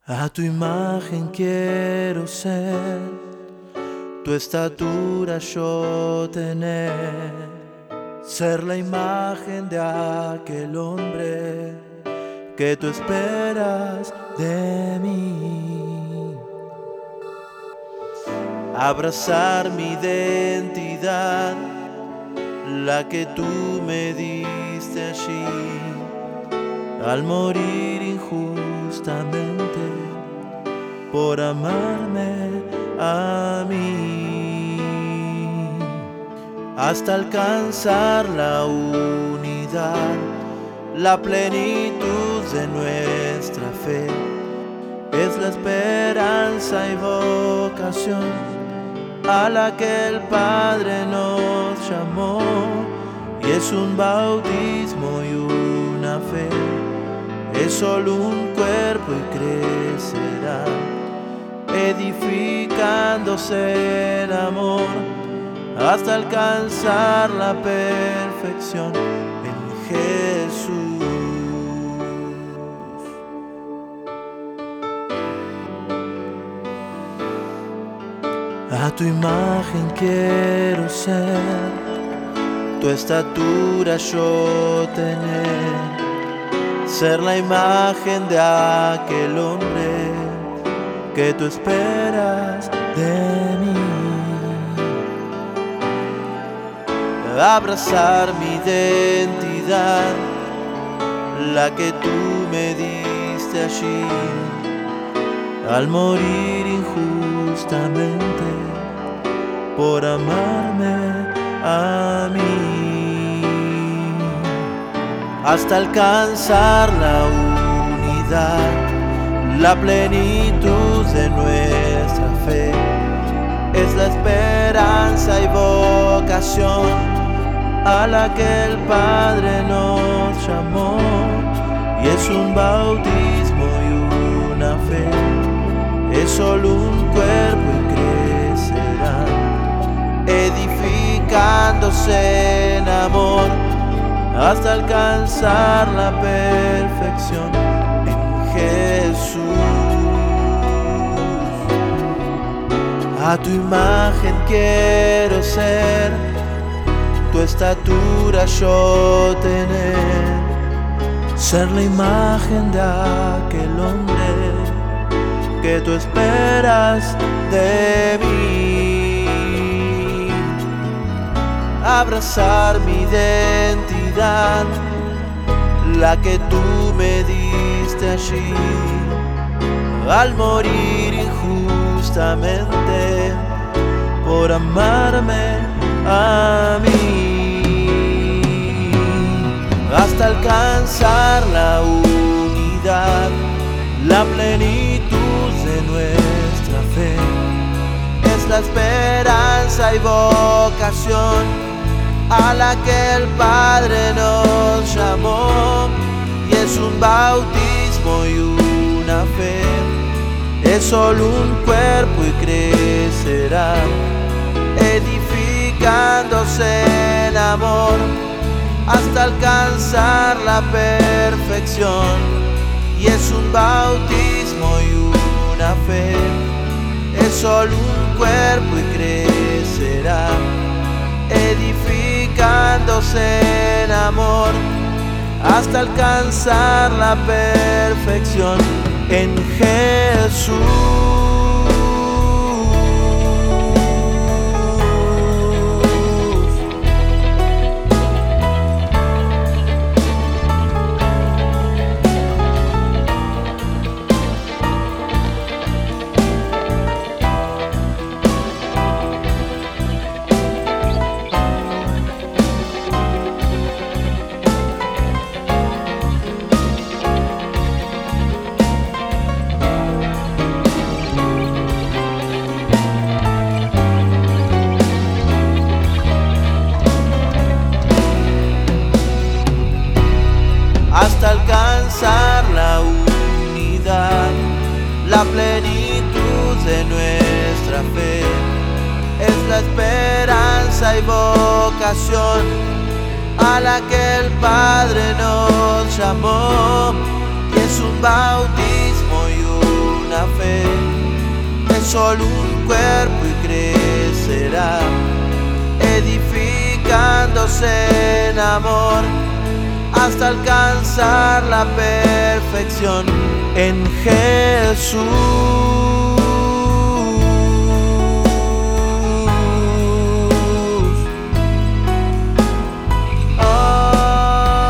A tu imagen quiero ser, tu estatura yo tener, ser la imagen de aquel hombre que tú esperas de mí. Abrazar mi identidad, la que tú me diste allí, al morir injustamente por amarme a mí, hasta alcanzar la unidad, la plenitud de nuestra fe. Es la esperanza y vocación a la que el Padre nos llamó, y es un bautismo y una fe. Es solo un cuerpo y crecerá, edificándose en amor, hasta alcanzar la perfección en Jesús. A tu imagen quiero ser, tu estatura yo tener, ser la imagen de aquel hombre que tú esperas de mí. Abrazar mi identidad, la que tú me diste allí, al morir injustamente por amarme a mí, hasta alcanzar la unidad, la plenitud de nuestra fe. Es la esperanza y vocación a la que el Padre nos llamó, y es un bautismo y una fe. Es solo un cuerpo y crecerá, edificándose en amor, hasta alcanzar la perfección en Jesús. A tu imagen quiero ser, tu estatura yo tener, ser la imagen de aquel hombre que tú esperas de mí. Abrazar mi identidad, la que tú me diste allí, al morir injustamente por amarme a mí, hasta alcanzar la unidad, la plenitud de nuestra fe. Es la esperanza y vocación a la que el Padre nos llamó, y es un bautismo y una fe. Es solo un cuerpo y crecerá, edificándose en amor, hasta alcanzar la perfección. Y es un bautismo y una fe. Es solo un cuerpo y crecerá, edificándose en amor, hasta alcanzar la perfección en Jesús. Hasta alcanzar la unidad, la plenitud de nuestra fe. Es la esperanza y vocación a la que el Padre nos llamó, y es un bautismo y solo un cuerpo y crecerá, edificándose en amor hasta alcanzar la perfección en Jesús.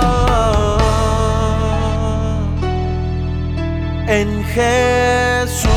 En Jesús.